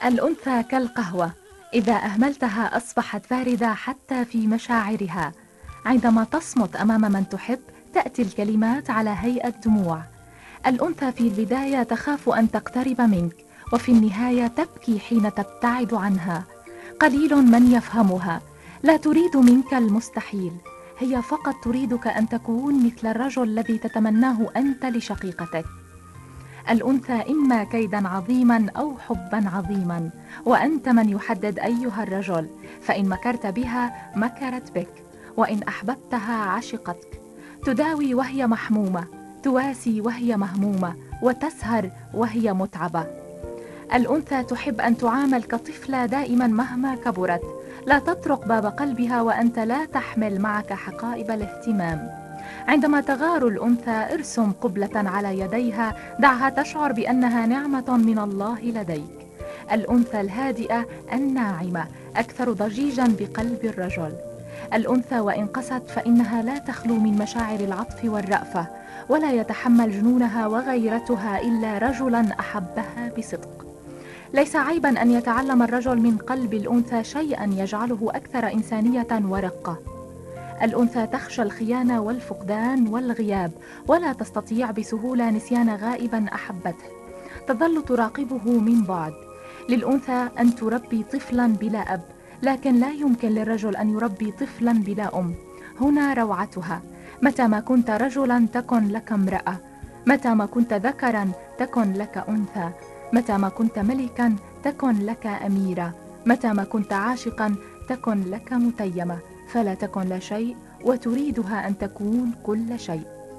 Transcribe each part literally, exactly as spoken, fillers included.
الأنثى كالقهوة، إذا أهملتها أصبحت باردة حتى في مشاعرها. عندما تصمت أمام من تحب تأتي الكلمات على هيئة دموع. الأنثى في البداية تخاف أن تقترب منك، وفي النهاية تبكي حين تبتعد عنها. قليل من يفهمها، لا تريد منك المستحيل، هي فقط تريدك أن تكون مثل الرجل الذي تتمناه أنت لشقيقتك. الأنثى إما كيدا عظيما أو حبا عظيما، وأنت من يحدد أيها الرجل، فإن مكرت بها مكرت بك، وإن أحببتها عشقتك. تداوي وهي محمومة، تواسي وهي مهمومة، وتسهر وهي متعبة. الأنثى تحب أن تعامل كطفلة دائما مهما كبرت، لا تطرق باب قلبها وأنت لا تحمل معك حقائب الاهتمام. عندما تغار الأنثى ارسم قبلة على يديها، دعها تشعر بأنها نعمة من الله لديك. الأنثى الهادئة الناعمة أكثر ضجيجا بقلب الرجل. الأنثى وإن قست فإنها لا تخلو من مشاعر العطف والرأفة، ولا يتحمل جنونها وغيرتها إلا رجلا أحبها بصدق. ليس عيبا أن يتعلم الرجل من قلب الأنثى شيئا يجعله أكثر إنسانية ورقة. الأنثى تخشى الخيانة والفقدان والغياب، ولا تستطيع بسهولة نسيان غائبا أحبته، تظل تراقبه من بعد. للأنثى أن تربي طفلا بلا أب، لكن لا يمكن للرجل أن يربي طفلا بلا أم. هنا روعتها. متى ما كنت رجلا تكن لك امرأة، متى ما كنت ذكرا تكن لك أنثى، متى ما كنت ملكا تكن لك أميرة، متى ما كنت عاشقا تكن لك متيمة. فلا تكن لا شيء وتريدها أن تكون كل شيء.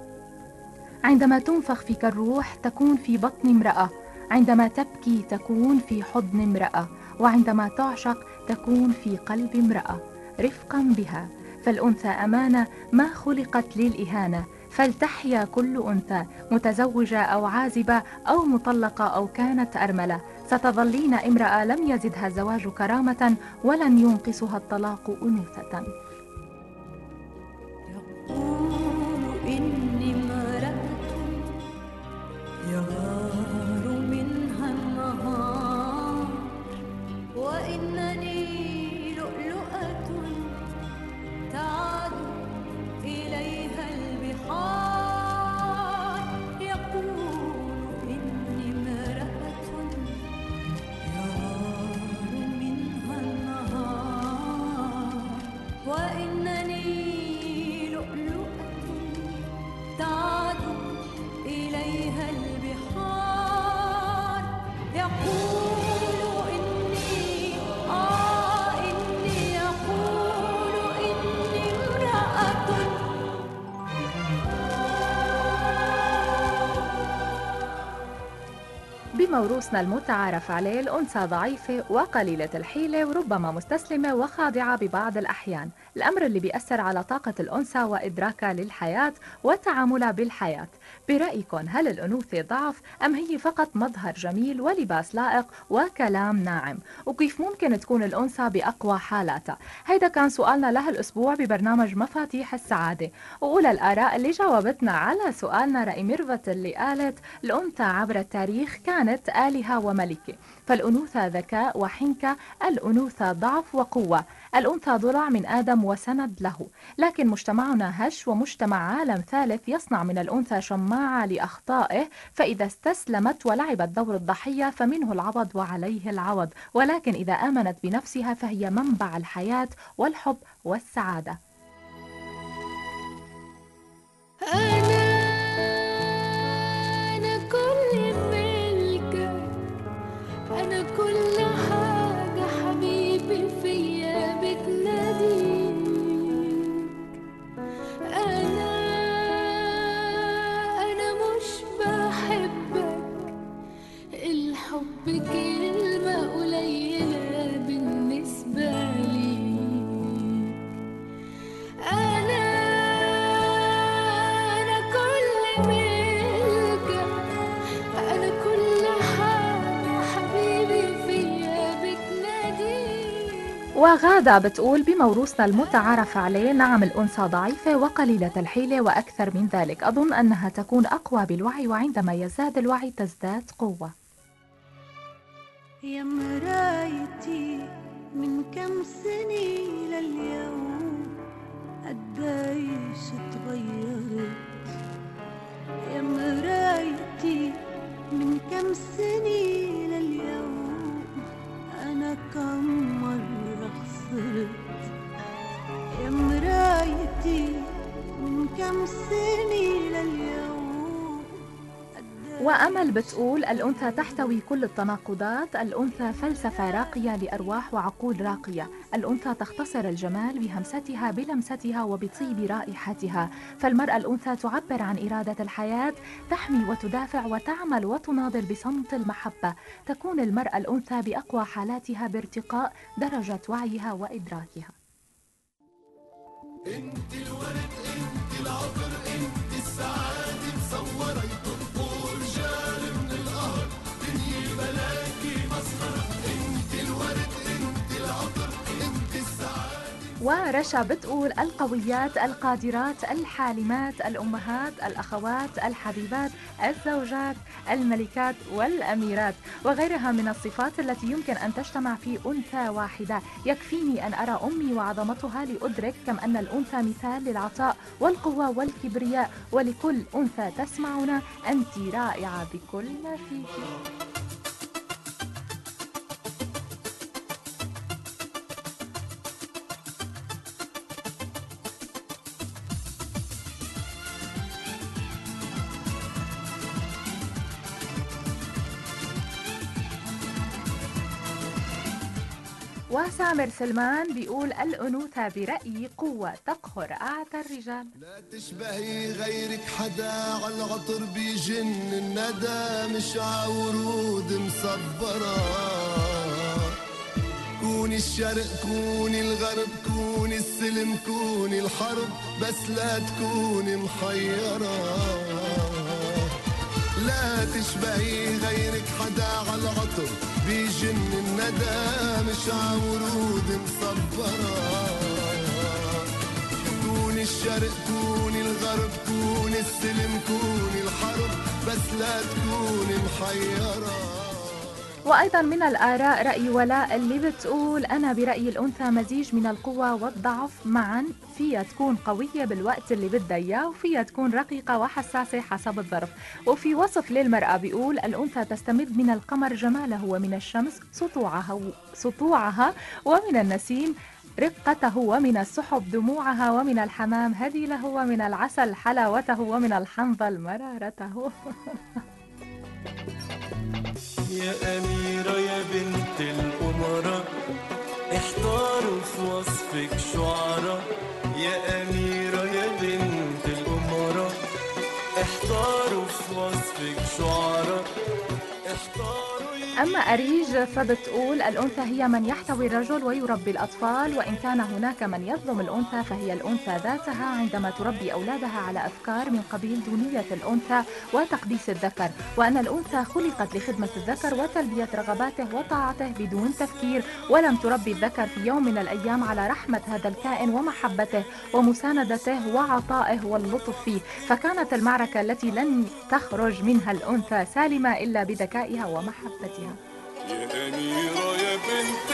عندما تنفخ فيك الروح تكون في بطن امرأة، عندما تبكي تكون في حضن امرأة، وعندما تعشق تكون في قلب امرأة رفقا بها. فالأنثى أمانة ما خلقت للإهانة، فلتحيا كل أنثى متزوجة أو عازبة أو مطلقة أو كانت أرملة، ستظلين امرأة لم يزدها الزواج كرامة ولن ينقصها الطلاق أنوثة. يقول إني امرأة يغار منها النهار، وإنني لؤلؤة تعد إليها البحار. يقول إني امرأة يغار منها النهار، وإنني تعد إليها البحار. يقول إني آه إني يقول إني امرأة. بموروثنا المتعارف عليه الأنثى ضعيفة وقليلة الحيلة وربما مستسلمة وخاضعة ببعض الأحيان، الأمر اللي بيأثر على طاقة الأنثى وإدراكها للحياة وتعاملها بالحياة. برأيكم هل الأنوثة ضعف أم هي فقط مظهر جميل ولباس لائق وكلام ناعم؟ وكيف ممكن تكون الأنثى بأقوى حالاتها؟ هيدا كان سؤالنا له الأسبوع ببرنامج مفاتيح السعادة، وأولى الآراء اللي جاوبتنا على سؤالنا رأي ميرفت اللي قالت الأنثى عبر التاريخ كانت آلهة وملكة، فالأنوثة ذكاء وحنكة، الأنوثة ضعف وقوة، الأنثى ضلع من آدم وسند له. لكن مجتمعنا هش ومجتمع عالم ثالث يصنع من الأنثى شماعة لأخطائه، فإذا استسلمت ولعبت دور الضحية فمنه العوض وعليه العوض، ولكن إذا آمنت بنفسها فهي منبع الحياة والحب والسعادة. أنا أنا كل ملكك، أنا كل حاجة حبيبي فيا بتناديك. أنا أنا مش بحبك، الحب كلمة قليلة بالنسبة لي. أنا أنا كل ملكك، أنا كل حاجة حبيبي فيا بتناديك. وغادة بتقول بموروثنا المتعارف عليه نعم الأنثى ضعيفة وقليلة الحيلة وأكثر من ذلك، أظن أنها تكون أقوى بالوعي، وعندما يزداد الوعي تزداد قوة. يا مرايتي من كم سنة لليوم قديش تغيرت. يا مرايتي من كم سنة لليوم أنا كم مرة خسرت. يا مرايتي من كم سنة لليوم. وأمل بتقول الأنثى تحتوي كل التناقضات، الأنثى فلسفة راقية لأرواح وعقول راقية، الأنثى تختصر الجمال بهمستها بلمستها وبطيب رائحتها، فالمرأة الأنثى تعبر عن إرادة الحياة، تحمي وتدافع وتعمل وتناضل بصمت المحبة، تكون المرأة الأنثى بأقوى حالاتها بارتقاء درجة وعيها وإدراكها. انت الورد انت العطر انت السعادة مصورة يطبوا رجال من القهر دنيا بلاكي مسخرة. انت الورد انت العطر انت السعادة. ورشا بتقول القويات القادرات الحالمات الأمهات الأخوات الحبيبات الزوجات الملكات والأميرات وغيرها من الصفات التي يمكن أن تجتمع في أنثى واحدة. يكفيني أن أرى أمي وعظمتها لأدرك كم أن الأنثى مثال للعطاء والقوة والكبرياء، ولكل أنثى تسمعنا أنت رائعة بكل ما فيك. وسامر سلمان بيقول الأنوثة برأيي قوة تقهر أعتى الرجال. لا تشبهي غيرك حدا عالعطر بيجن الندى مش عورود مصبرة. كوني الشرق كوني الغرب كوني السلم كوني الحرب بس لا تكوني محيرة. لا تشبهي غيرك حدا عالعطر بيجن الندى مش عورود مصبرة. كوني الشرق كوني الغرب كوني السلم كوني الحرب بس لا تكوني محيرة. وأيضا من الآراء رأي ولاء اللي بتقول أنا برأيي الأنثى مزيج من القوة والضعف معا، فيها تكون قوية بالوقت اللي بدها إياه وفيها تكون رقيقة وحساسة حسب الظرف. وفي وصف للمرأة بيقول الأنثى تستمد من القمر جماله ومن الشمس سطوعها, سطوعها ومن النسيم رقته ومن السحب دموعها ومن الحمام هديله ومن العسل حلاوته ومن الحنظل مرارته. يا أميرة يا بنت الأمراء احتاروا في وصفك شعراء. يا أميرة يا بنت الأمراء احتاروا في وصفك شعراء. احتاروا. أما أريج فبتقول الأنثى هي من يحتوي الرجل ويربي الأطفال، وإن كان هناك من يظلم الأنثى فهي الأنثى ذاتها عندما تربي أولادها على أفكار من قبيل دونية الأنثى وتقديس الذكر، وأن الأنثى خلقت لخدمة الذكر وتلبية رغباته وطاعته بدون تفكير، ولم تربي الذكر في يوم من الأيام على رحمة هذا الكائن ومحبته ومساندته وعطائه واللطف فيه، فكانت المعركة التي لن تخرج منها الأنثى سالمة إلا بذكائها ومحبتها. يا أميرة يا بنت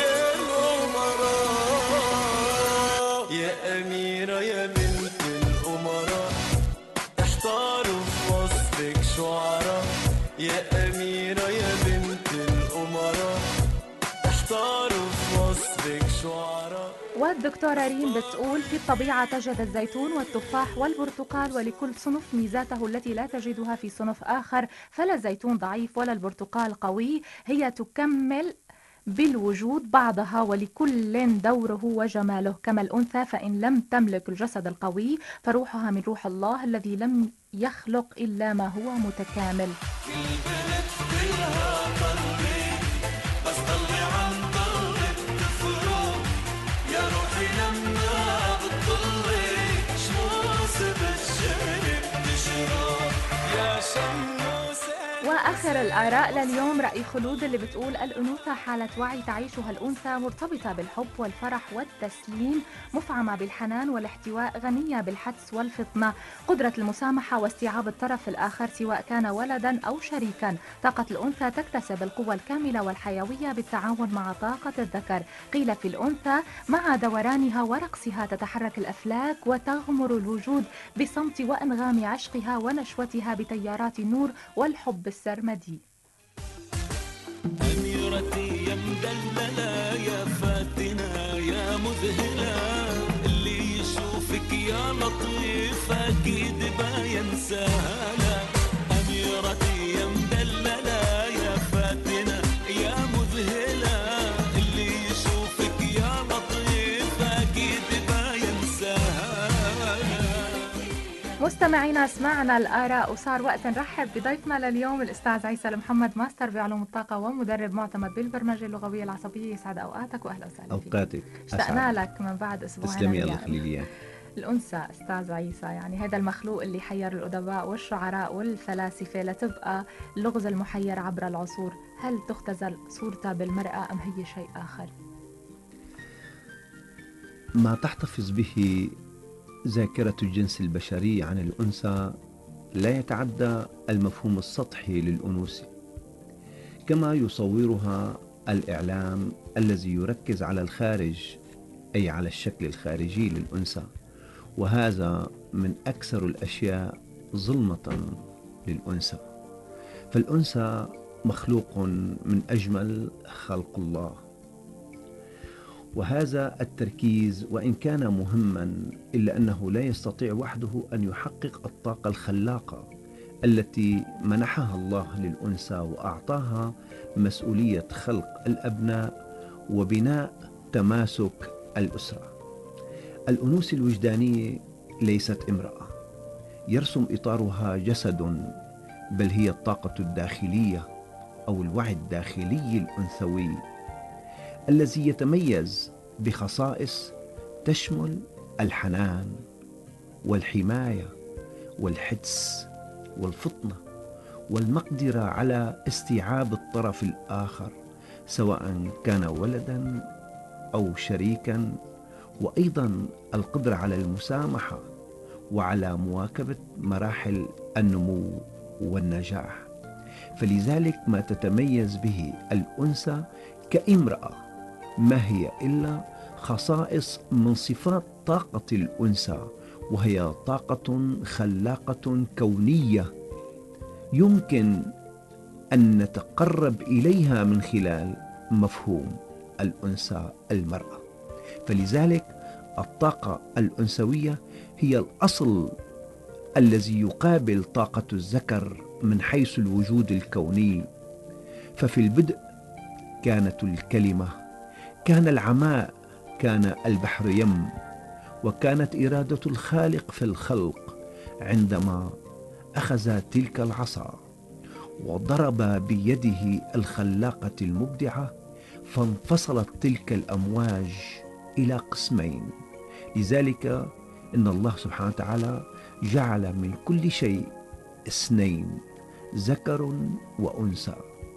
الأمراء يا أميرة يا بنت الأمراء احتاروا في وصفك شعراء. يا أميرة يا بنت الأمراء احتاروا في وصفك شعراء. والدكتورة ريم بتقول في الطبيعة تجد الزيتون والتفاح والبرتقال ولكل صنف ميزاته التي لا تجدها في صنف آخر، فلا الزيتون ضعيف ولا البرتقال قوي، هي تكمل بالوجود بعضها ولكل دوره وجماله. كما الأنثى فإن لم تملك الجسد القوي فروحها من روح الله الذي لم يخلق إلا ما هو متكامل. البلد كلها طلي بس طلي عن ضلك تفرق يا روحي لما بتطلي شموس بالشمس بتشرق يا شموس. آخر الآراء لليوم رأي خلود اللي بتقول الأنوثة حالة وعي تعيشها الأنثى مرتبطة بالحب والفرح والتسليم، مفعمة بالحنان والاحتواء، غنية بالحدس والفطنة، قدرة المسامحة واستيعاب الطرف الآخر سواء كان ولدا أو شريكا. طاقة الأنثى تكتسب القوة الكاملة والحيوية بالتعاون مع طاقة الذكر. قيل في الأنثى مع دورانها ورقصها تتحرك الأفلاك وتغمر الوجود بصمت وأنغام عشقها ونشوتها بتيارات النور والحب السرمدي. أميرتي يا مدللة يا فاتنة يا مذهلة، اللي يشوفك يا لطيفة أكيد ما ينساها. أميرتي يا مدللة يا فاتنة يا مذهلة، اللي يشوفك يا لطيفة أكيد ما ينساها. مستمعينا سمعنا الآراء وصار وقت نرحب بضيفنا لليوم الأستاذ عيسى المحمد، ماستر بعلوم الطاقة ومدرب معتمد بالبرمجة اللغوية العصبية. يسعد أوقاتك وأهلا وسهلا فيك. أوقاتك اشتقنا لك من بعد أسبوعين. تسلمي الله يخليك. الأنثى أستاذ عيسى يعني هذا المخلوق اللي حير الأدباء والشعراء والفلاسفة لتبقى اللغز المحير عبر العصور. هل تختزل صورتها بالمرأة أم هي شيء آخر؟ ما تحتفظ به ذاكرة الجنس البشري عن الأنثى لا يتعدى المفهوم السطحي للأنوثة، كما يصورها الإعلام الذي يركز على الخارج، أي على الشكل الخارجي للأنثى، وهذا من أكثر الأشياء ظلمة للأنثى. فالأنثى مخلوق من أجمل خلق الله، وهذا التركيز وإن كان مهما إلا أنه لا يستطيع وحده أن يحقق الطاقة الخلاقة التي منحها الله للأنثى وأعطاها مسؤولية خلق الأبناء وبناء تماسك الأسرة. الأنوثة الوجدانية ليست امرأة يرسم إطارها جسد، بل هي الطاقة الداخلية أو الوعي الداخلي الأنثوي الذي يتميز بخصائص تشمل الحنان والحماية والحدس والفطنة والمقدرة على استيعاب الطرف الآخر سواء كان ولدا أو شريكا، وأيضا القدرة على المسامحة وعلى مواكبة مراحل النمو والنجاح. فلذلك ما تتميز به الأنثى كامرأة ما هي إلا خصائص من صفات طاقة الأنثى، وهي طاقة خلاقة كونية يمكن أن نتقرب إليها من خلال مفهوم الأنثى المرأة. فلذلك الطاقة الأنثوية هي الأصل الذي يقابل طاقة الذكر من حيث الوجود الكوني. ففي البدء كانت الكلمة، كان العماء، كان البحر يم، وكانت إرادة الخالق في الخلق عندما أخذ تلك العصا وضرب بيده الخلاقة المبدعة فانفصلت تلك الأمواج إلى قسمين. لذلك إن الله سبحانه وتعالى جعل من كل شيء اثنين، ذكر وأنثى،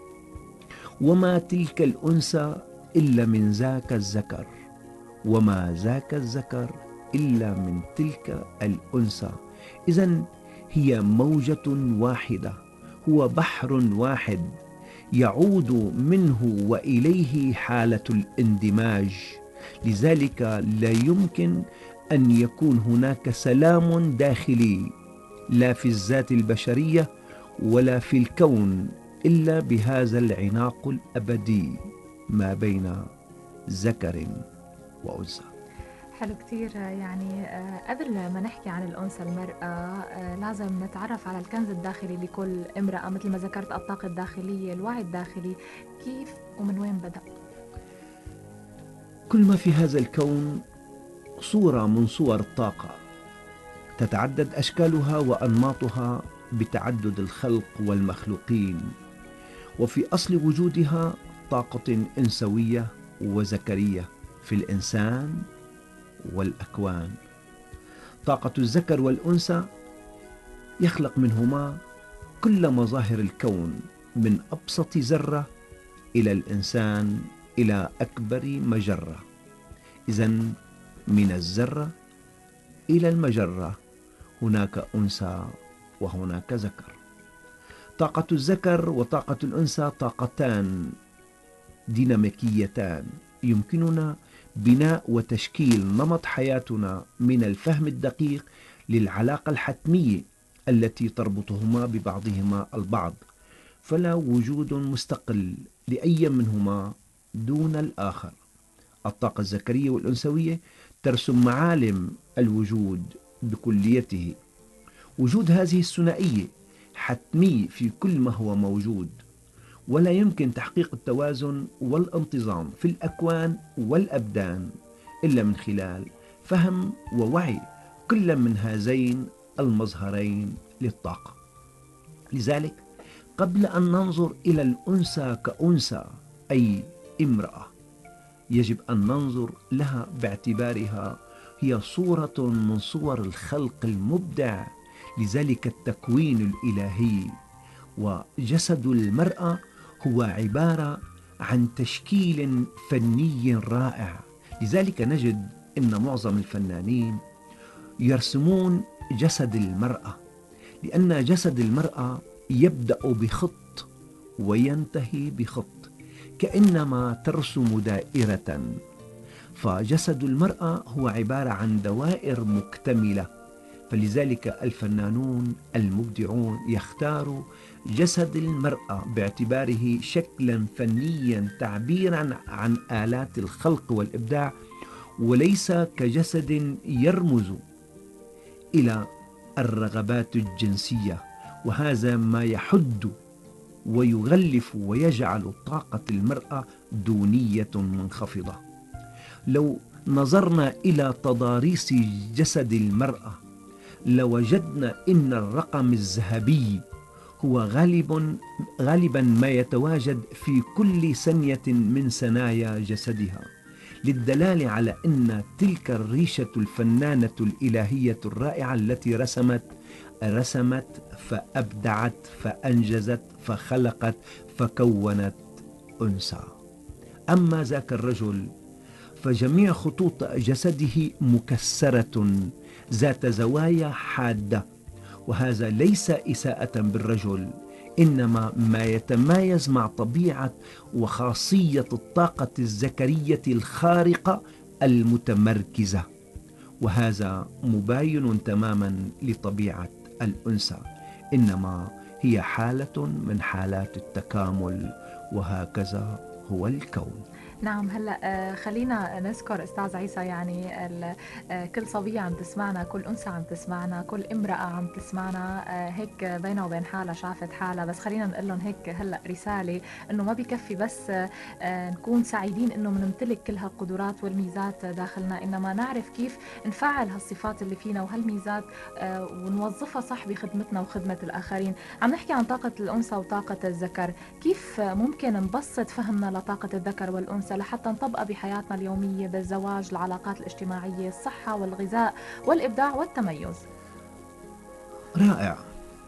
وما تلك الأنثى إلا من ذاك الذكر، وما ذاك الذكر إلا من تلك الأنثى. إذن هي موجة واحدة، هو بحر واحد يعود منه وإليه حالة الاندماج. لذلك لا يمكن أن يكون هناك سلام داخلي لا في الذات البشرية ولا في الكون إلا بهذا العناق الأبدي ما بين ذكر وأنثى. حلو كتير. يعني قبل ما نحكي عن الأنثى المرأة لازم نتعرف على الكنز الداخلي لكل امرأة، مثل ما ذكرت الطاقة الداخلية، الوعي الداخلي، كيف ومن وين بدأ؟ كل ما في هذا الكون صورة من صور الطاقة، تتعدد أشكالها وأنماطها بتعدد الخلق والمخلوقين، وفي أصل وجودها طاقة إنثوية وذكرية في الإنسان والأكوان. طاقة الذكر والأنثى يخلق منهما كل مظاهر الكون من أبسط ذرة إلى الإنسان إلى أكبر مجرة. إذن من الذرة إلى المجرة هناك أنثى وهناك ذكر. طاقة الذكر وطاقة الأنثى طاقتان ديناميكيتان يمكننا بناء وتشكيل نمط حياتنا من الفهم الدقيق للعلاقة الحتمية التي تربطهما ببعضهما البعض، فلا وجود مستقل لأي منهما دون الآخر. الطاقة الذكرية والأنثوية ترسم معالم الوجود بكليته. وجود هذه الثنائية حتمي في كل ما هو موجود، ولا يمكن تحقيق التوازن والانتظام في الأكوان والأبدان إلا من خلال فهم ووعي كل من هذين المظهرين للطاقة. لذلك قبل أن ننظر إلى الأنثى كأنثى أي امرأة، يجب أن ننظر لها باعتبارها هي صورة من صور الخلق المبدع لذلك التكوين الإلهي. وجسد المرأة هو عبارة عن تشكيل فني رائع. لذلك نجد أن معظم الفنانين يرسمون جسد المرأة، لأن جسد المرأة يبدأ بخط وينتهي بخط، كأنما ترسم دائرة. فجسد المرأة هو عبارة عن دوائر مكتملة، فلذلك الفنانون المبدعون يختاروا جسد المرأة باعتباره شكلا فنيا تعبيرا عن آلات الخلق والإبداع، وليس كجسد يرمز إلى الرغبات الجنسية. وهذا ما يحد ويغلف ويجعل طاقة المرأة دونية منخفضة. لو نظرنا إلى تضاريس جسد المرأة لوجدنا أن الرقم الذهبي هو غالب غالبا ما يتواجد في كل ثانية من ثنايا جسدها، للدلالة على أن تلك الريشة الفنانة الإلهية الرائعة التي رسمت رسمت فأبدعت فأنجزت فخلقت فكونت أنثى. أما ذاك الرجل فجميع خطوط جسده مكسرة ذات زوايا حادة، وهذا ليس إساءة بالرجل، إنما ما يتمايز مع طبيعة وخاصية الطاقة الذكرية الخارقة المتمركزة، وهذا مباين تماما لطبيعة الأنثى، إنما هي حالة من حالات التكامل، وهكذا هو الكون. نعم. هلا خلينا نذكر استاذ عيسى، يعني كل صبية عم تسمعنا، كل أنثى عم تسمعنا، كل امرأة عم تسمعنا هيك بينها وبين حالها شافت حالها، بس خلينا نقول لهم هيك هلا رسالة انه ما بكفي بس نكون سعيدين انه بنمتلك كل هالقدرات والميزات داخلنا، انما نعرف كيف نفعل هالصفات اللي فينا وهالميزات ونوظفها صح بخدمتنا وخدمة الآخرين. عم نحكي عن طاقة الأنثى وطاقة الذكر، كيف ممكن نبسط فهمنا لطاقة الذكر والأنثى لحتى نطبقها بحياتنا اليومية بالزواج، العلاقات الاجتماعية، الصحة والغذاء والإبداع والتميز؟ رائع.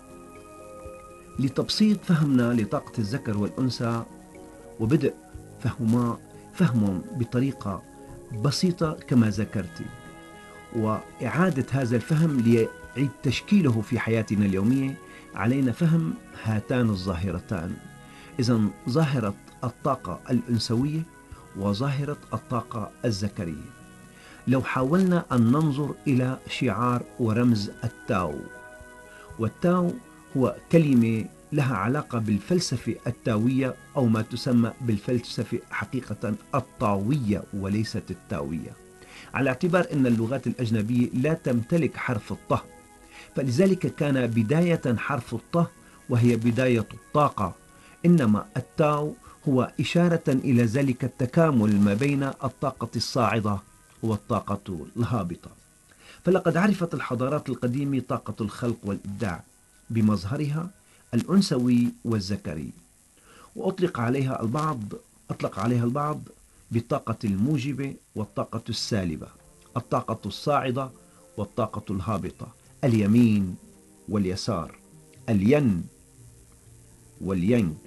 لتبسيط فهمنا لطاقة الذكر والأنثى وبدء فهما فهمهم بطريقة بسيطة كما ذكرت، وإعادة هذا الفهم ليعيد تشكيله في حياتنا اليومية، علينا فهم هاتان الظاهرتان. إذن ظاهرة الطاقة الأنثوية وظاهرة الطاقة الذكرية. لو حاولنا أن ننظر إلى شعار ورمز التاو، والتاو هو كلمة لها علاقة بالفلسفة التاوية، أو ما تسمى بالفلسفة حقيقة الطاوية وليست التاوية، على اعتبار أن اللغات الأجنبية لا تمتلك حرف الطه، فلذلك كان بداية حرف الطه وهي بداية الطاقة، إنما التاو هو إشارة إلى ذلك التكامل ما بين الطاقة الصاعدة والطاقة الهابطة. فلقد عرفت الحضارات القديمة طاقة الخلق والإبداع بمظهرها الأنثوي والذكري، وأطلق عليها البعض أطلق عليها البعض بالطاقة الموجبة والطاقة السالبة، الطاقة الصاعدة والطاقة الهابطة، اليمين واليسار، الين واليانغ،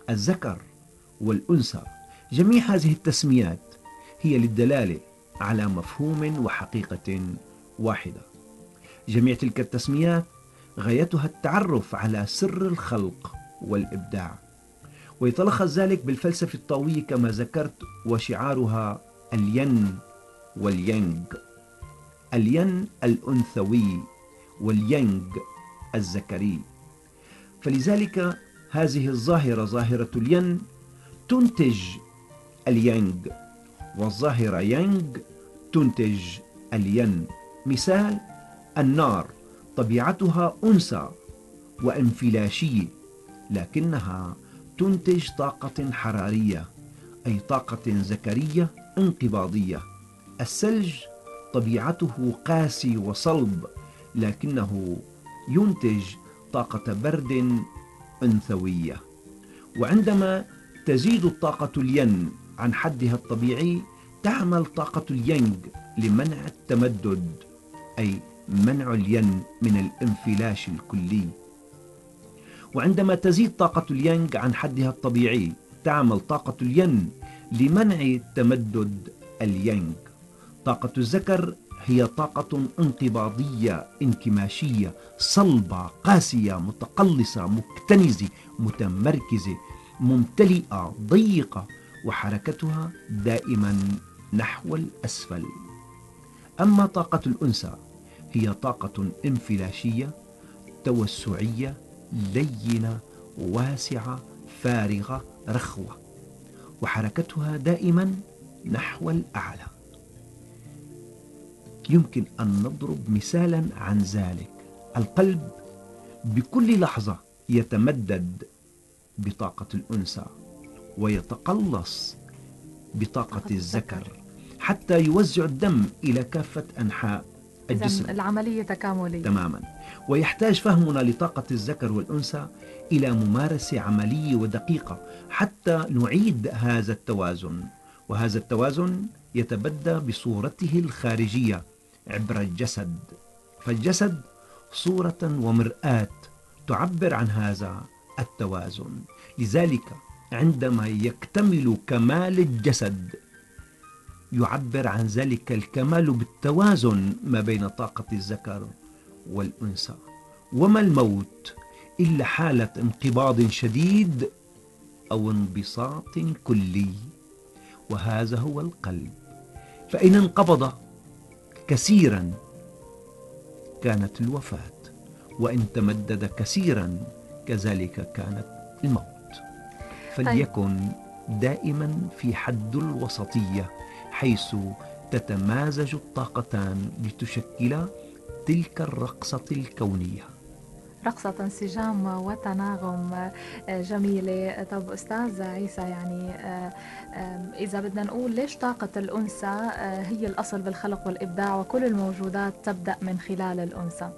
الذكر والأنثى، جميع هذه التسميات هي للدلالة على مفهوم وحقيقة واحدة. جميع تلك التسميات غايتها التعرف على سر الخلق والإبداع، ويتلخص ذلك بالفلسفة الطاوية كما ذكرت، وشعارها الين واليانغ. الين الأنثوي واليانغ الذكري. فلذلك هذه الظاهرة ظاهرة الين تنتج اليانغ، والظاهرة يانغ تنتج الين. مثال: النار طبيعتها أنثى وانفلاشية، لكنها تنتج طاقة حرارية، أي طاقة ذكرية انقباضية. الثلج طبيعته قاسي وصلب، لكنه ينتج طاقة برد أنثوية. وعندما تزيد الطاقة الين عن حدها الطبيعي تعمل طاقة اليانغ لمنع التمدد، أي منع الين من الانفلاش الكلي. وعندما تزيد طاقة اليانغ عن حدها الطبيعي تعمل طاقة الين لمنع تمدد اليانغ. طاقة الذكر هي طاقة انقباضية انكماشية صلبة قاسية متقلصة مكتنزة متمركزة ممتلئة ضيقة، وحركتها دائما نحو الأسفل. أما طاقة الأنثى هي طاقة انفلاشية توسعية لينة واسعة فارغة رخوة، وحركتها دائما نحو الأعلى. يمكن أن نضرب مثالا عن ذلك. القلب بكل لحظة يتمدد بطاقة الأنثى ويتقلص بطاقة الذكر حتى يوزع الدم إلى كافة أنحاء الجسم. إذن العملية تكاملية تماما. ويحتاج فهمنا لطاقة الذكر والأنثى إلى ممارسة عملية ودقيقة حتى نعيد هذا التوازن، وهذا التوازن يتبدى بصورته الخارجية عبر الجسد. فالجسد صورة ومرآة تعبر عن هذا التوازن. لذلك عندما يكتمل كمال الجسد يعبر عن ذلك الكمال بالتوازن ما بين طاقة الذكر والأنثى. وما الموت إلا حالة انقباض شديد أو انبساط كلي، وهذا هو القلب. فإن انقبض كثيرا كانت الوفاة، وإن تمدد كثيرا كذلك كانت الموت. فليكن دائما في حد الوسطية حيث تتمازج الطاقتان لتشكل تلك الرقصة الكونية. رقصة انسجام وتناغم جميلة. طب أستاذ عيسى، يعني إذا بدنا نقول ليش طاقة الأنثى هي الأصل بالخلق والإبداع وكل الموجودات تبدأ من خلال الأنثى؟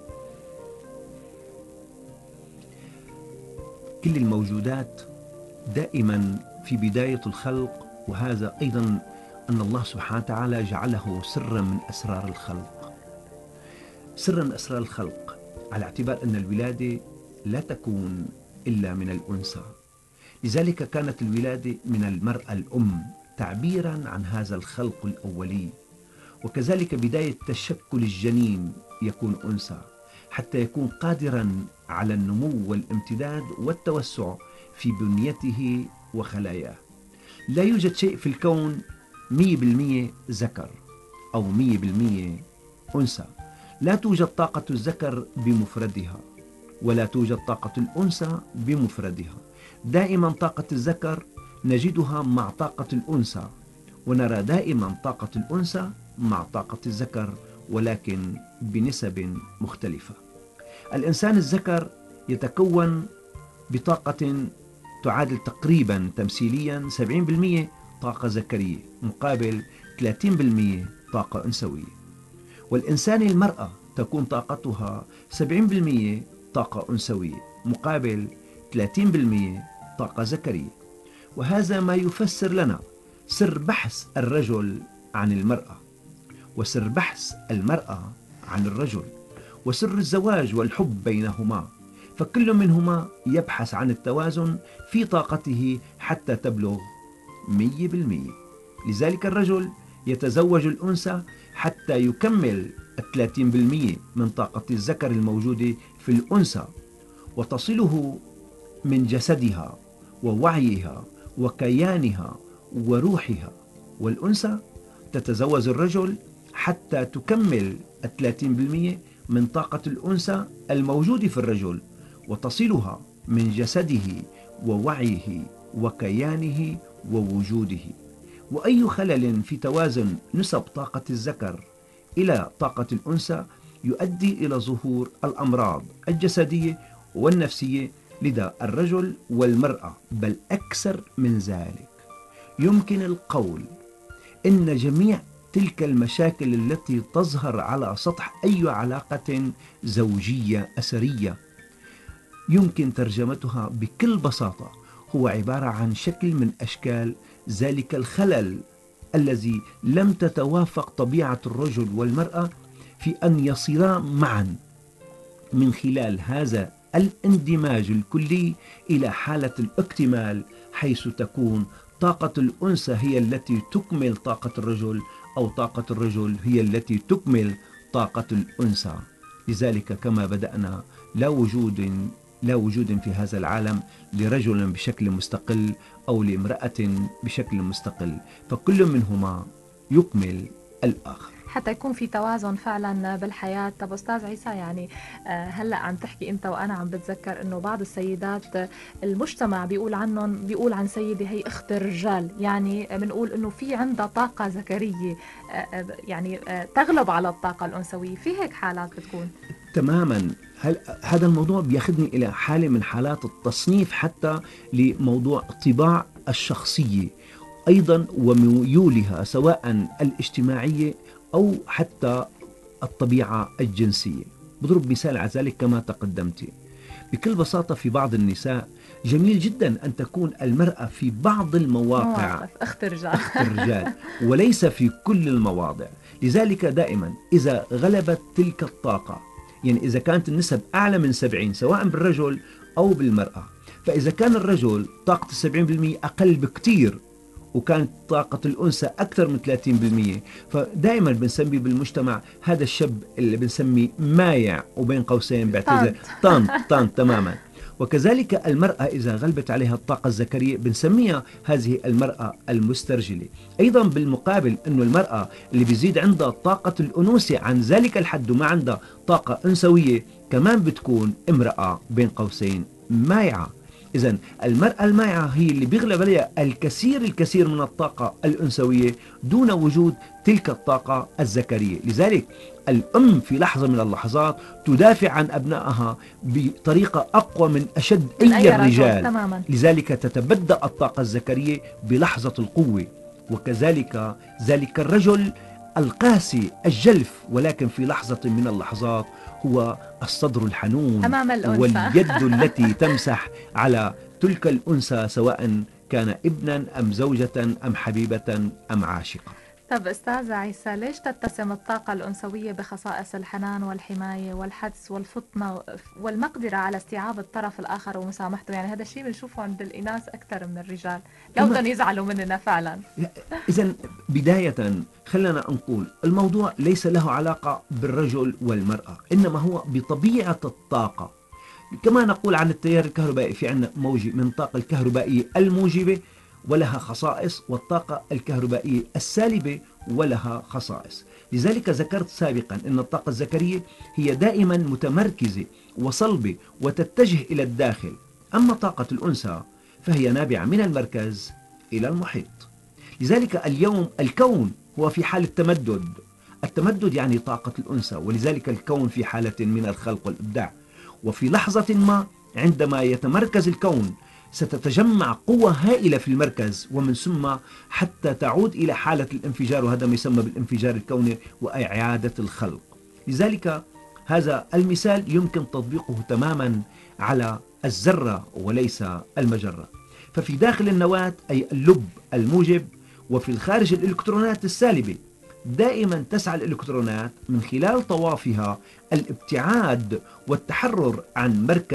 كل الموجودات دائما في بداية الخلق، وهذا أيضا أن الله سبحانه وتعالى جعله سرا من أسرار الخلق. سرا من أسرار الخلق على اعتبار أن الولادة لا تكون إلا من الأنثى، لذلك كانت الولادة من المرأة الأم تعبيرا عن هذا الخلق الأولي. وكذلك بداية تشكل الجنين يكون أنثى حتى يكون قادرا على النمو والامتداد والتوسع في بنيته وخلاياه. لا يوجد شيء في الكون مية بالمية ذكر أو مية بالمية أنثى. لا توجد طاقة الذكر بمفردها ولا توجد طاقة الأنثى بمفردها. دائما طاقة الذكر نجدها مع طاقة الأنثى، ونرى دائما طاقة الأنثى مع طاقة الذكر، ولكن بنسب مختلفة. الإنسان الذكر يتكون بطاقة تعادل تقريبا تمثيليا سبعين بالمئة طاقة ذكرية مقابل ثلاثين بالمئة طاقة أنثوية. والإنسان المرأة تكون طاقتها سبعين بالمئة طاقة أنثوية مقابل ثلاثين بالمئة طاقة ذكرية. وهذا ما يفسر لنا سر بحث الرجل عن المرأة، وسر بحث المرأة عن الرجل، وسر الزواج والحب بينهما. فكل منهما يبحث عن التوازن في طاقته حتى تبلغ مية بالمية. لذلك الرجل يتزوج الأنثى حتى يكمل ثلاثين بالمية من طاقة الذكر الموجودة في الأنثى وتصله من جسدها ووعيها وكيانها وروحها، والأنثى تتزوج الرجل حتى تكمل ثلاثين بالمية من طاقة الأنثى الموجودة في الرجل وتصلها من جسده ووعيه وكيانه ووجوده. وأي خلل في توازن نسب طاقة الذكر إلى طاقة الأنثى يؤدي إلى ظهور الأمراض الجسدية والنفسية لدى الرجل والمرأة، بل أكثر من ذلك. يمكن القول إن جميع تلك المشاكل التي تظهر على سطح أي علاقة زوجية أسرية يمكن ترجمتها بكل بساطة هو عبارة عن شكل من أشكال ذلك الخلل الذي لم تتوافق طبيعة الرجل والمرأة في أن يصيرا معا من خلال هذا الاندماج الكلي إلى حالة الاكتمال، حيث تكون طاقة الأنثى هي التي تكمل طاقة الرجل أو طاقة الرجل هي التي تكمل طاقة الأنثى. لذلك كما بدأنا لا وجود لا وجود في هذا العالم لرجل بشكل مستقل أو لامرأة بشكل مستقل، فكل منهما يكمل الآخر حتى يكون في توازن فعلا بالحياة. طب أستاذ عيسى، يعني هلأ عم تحكي أنت وأنا عم بتذكر أنه بعض السيدات المجتمع بيقول عنهم بيقول عن سيدة هي أخت الرجال، يعني بنقول أنه في عندها طاقة ذكرية يعني تغلب على الطاقة الأنثوية، في هيك حالات بتكون؟ تماما. هذا الموضوع بياخذني إلى حالة من حالات التصنيف حتى لموضوع طباع الشخصية أيضا وميولها سواء الاجتماعية أو حتى الطبيعة الجنسية. بضرب مثال على ذلك كما تقدمت. بكل بساطة في بعض النساء جميل جدا أن تكون المرأة في بعض المواقع أخت الرجال أخت الرجال وليس في كل المواضع. لذلك دائما إذا غلبت تلك الطاقة، يعني إذا كانت النسب أعلى من سبعين سواء بالرجل أو بالمرأة، فإذا كان الرجل طاقة السبعين بالمئة أقل بكتير وكانت طاقة الأنثى أكثر من ثلاثين بالمئة، فدائما بنسمي بالمجتمع هذا الشاب اللي بنسميه مايع وبين قوسين بعتذر طانت طانت تماما. وكذلك المرأة إذا غلبت عليها الطاقة الذكرية بنسميها هذه المرأة المسترجلة. أيضا بالمقابل أنه المرأة اللي بيزيد عندها طاقة الأنوثة عن ذلك الحد وما عندها طاقة أنثوية كمان بتكون امرأة بين قوسين مايعة. إذن المرأة المايعة هي اللي بيغلب عليها الكثير الكثير من الطاقة الأنثوية دون وجود تلك الطاقة الذكرية. لذلك الأم في لحظة من اللحظات تدافع عن أبنائها بطريقة أقوى من أشد أي الرجال، تماما. لذلك تتبدأ الطاقة الذكرية بلحظة القوة. وكذلك ذلك الرجل القاسي الجلف، ولكن في لحظة من اللحظات هو الصدر الحنون أمام الأنثى واليد التي تمسح على تلك الأنثى سواء كان ابنا أم زوجة أم حبيبة أم عاشقة. طب أستاذ عيسى، ليش تتسم الطاقة الأنثوية بخصائص الحنان والحماية والحدس والفطنة والمقدرة على استيعاب الطرف الآخر ومسامحته؟ يعني هذا الشيء بنشوفه عند الإناث أكثر من الرجال، لو بدهم يزعلوا مننا فعلا. إذن بداية خلنا نقول الموضوع ليس له علاقة بالرجل والمرأة، إنما هو بطبيعة الطاقة. كما نقول عن التيار الكهربائي في عندنا موجة من الطاقة الكهربائية الموجبة ولها خصائص، والطاقة الكهربائية السالبة ولها خصائص. لذلك ذكرت سابقا أن الطاقة الذكرية هي دائما متمركزة وصلبة وتتجه إلى الداخل، أما طاقة الأنثى فهي نابعة من المركز إلى المحيط. لذلك اليوم الكون هو في حالة تمدد. التمدد يعني طاقة الأنثى، ولذلك الكون في حالة من الخلق والإبداع. وفي لحظة ما عندما يتمركز الكون ستتجمع قوة هائلة في المركز، ومن ثم حتى تعود إلى حالة الانفجار، وهذا ما يسمى بالانفجار الكوني وإعادة الخلق. لذلك هذا المثال يمكن تطبيقه تماما على الذرة وليس المجرة. ففي داخل النواة أي اللب الموجب، وفي الخارج الإلكترونات السالبة. دائما تسعى الإلكترونات من خلال طوافها الابتعاد والتحرر عن مركز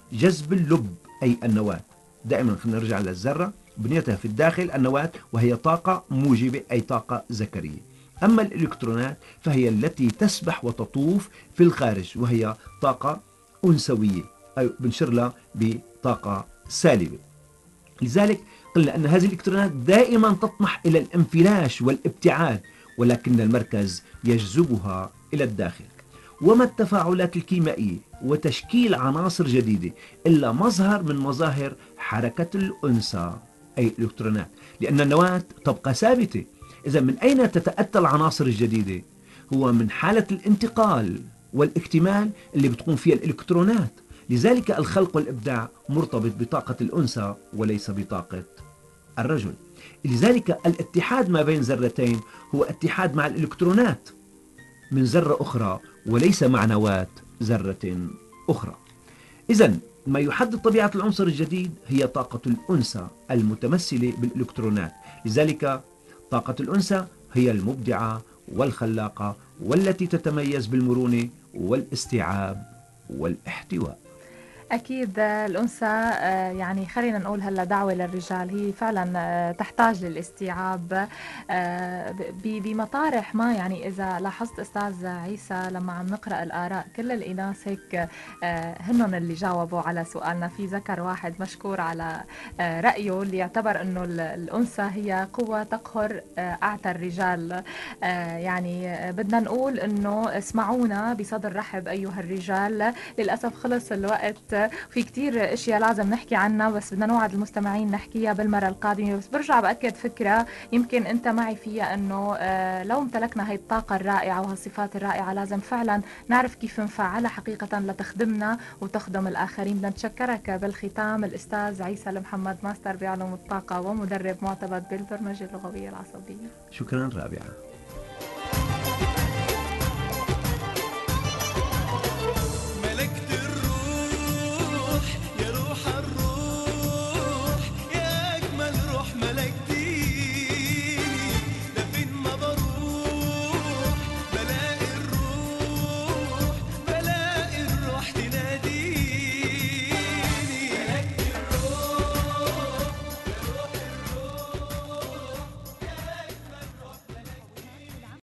جذب اللب أي النواة. دائما خلينا نرجع للذرة، بنيتها في الداخل النواة، وهي طاقة موجبة أي طاقة ذكرية. أما الإلكترونات فهي التي تسبح وتطوف في الخارج، وهي طاقة أنثوية أي بنشر لها بطاقة سالبة. لذلك قلنا أن هذه الإلكترونات دائما تطمح إلى الانفلاش والابتعاد، ولكن المركز يجذبها إلى الداخل. وما التفاعلات الكيميائية وتشكيل عناصر جديدة إلا مظهر من مظاهر حركة الأنثى أي الإلكترونات، لأن النواة تبقى ثابتة. إذا من أين تتأتى العناصر الجديدة؟ هو من حالة الانتقال والاكتمال اللي بتقوم فيها الإلكترونات. لذلك الخلق والإبداع مرتبط بطاقة الأنثى وليس بطاقة الرجل. لذلك الاتحاد ما بين ذرتين هو اتحاد مع الإلكترونات من ذرة أخرى وليس مع نواة ذرة أخرى. إذا ما يحدد طبيعة العنصر الجديد هي طاقة الأنثى المتمثلة بالإلكترونات. لذلك طاقة الأنثى هي المبدعة والخلاقة والتي تتميز بالمرونة والاستيعاب والاحتواء. أكيد الأنثى يعني خلينا نقول هلا دعوة للرجال، هي فعلا تحتاج للاستيعاب بمطارح ما. يعني إذا لاحظت أستاذ عيسى لما عم نقرأ الآراء كل الإناث هيك هنن اللي جاوبوا على سؤالنا. في ذكر واحد مشكور على رأيه اللي يعتبر أنه الأنثى هي قوة تقهر أعتى الرجال. يعني بدنا نقول أنه اسمعونا بصدر رحب أيها الرجال. للأسف خلص الوقت، في كتير اشياء لازم نحكي عنها، بس بدنا نوعد المستمعين نحكيها بالمرة القادمة. بس برجع بأكد فكرة يمكن انت معي فيها، انه آه لو امتلكنا هاي الطاقة الرائعة وهالصفات الرائعة لازم فعلا نعرف كيف نفعلها حقيقة لتخدمنا وتخدم الآخرين. بدنا نتشكرك بالختام الأستاذ عيسى المحمد، ماستر بعلوم الطاقة ومدرب معتمد بالبرمجة اللغوية العصبية. شكرا رابعة.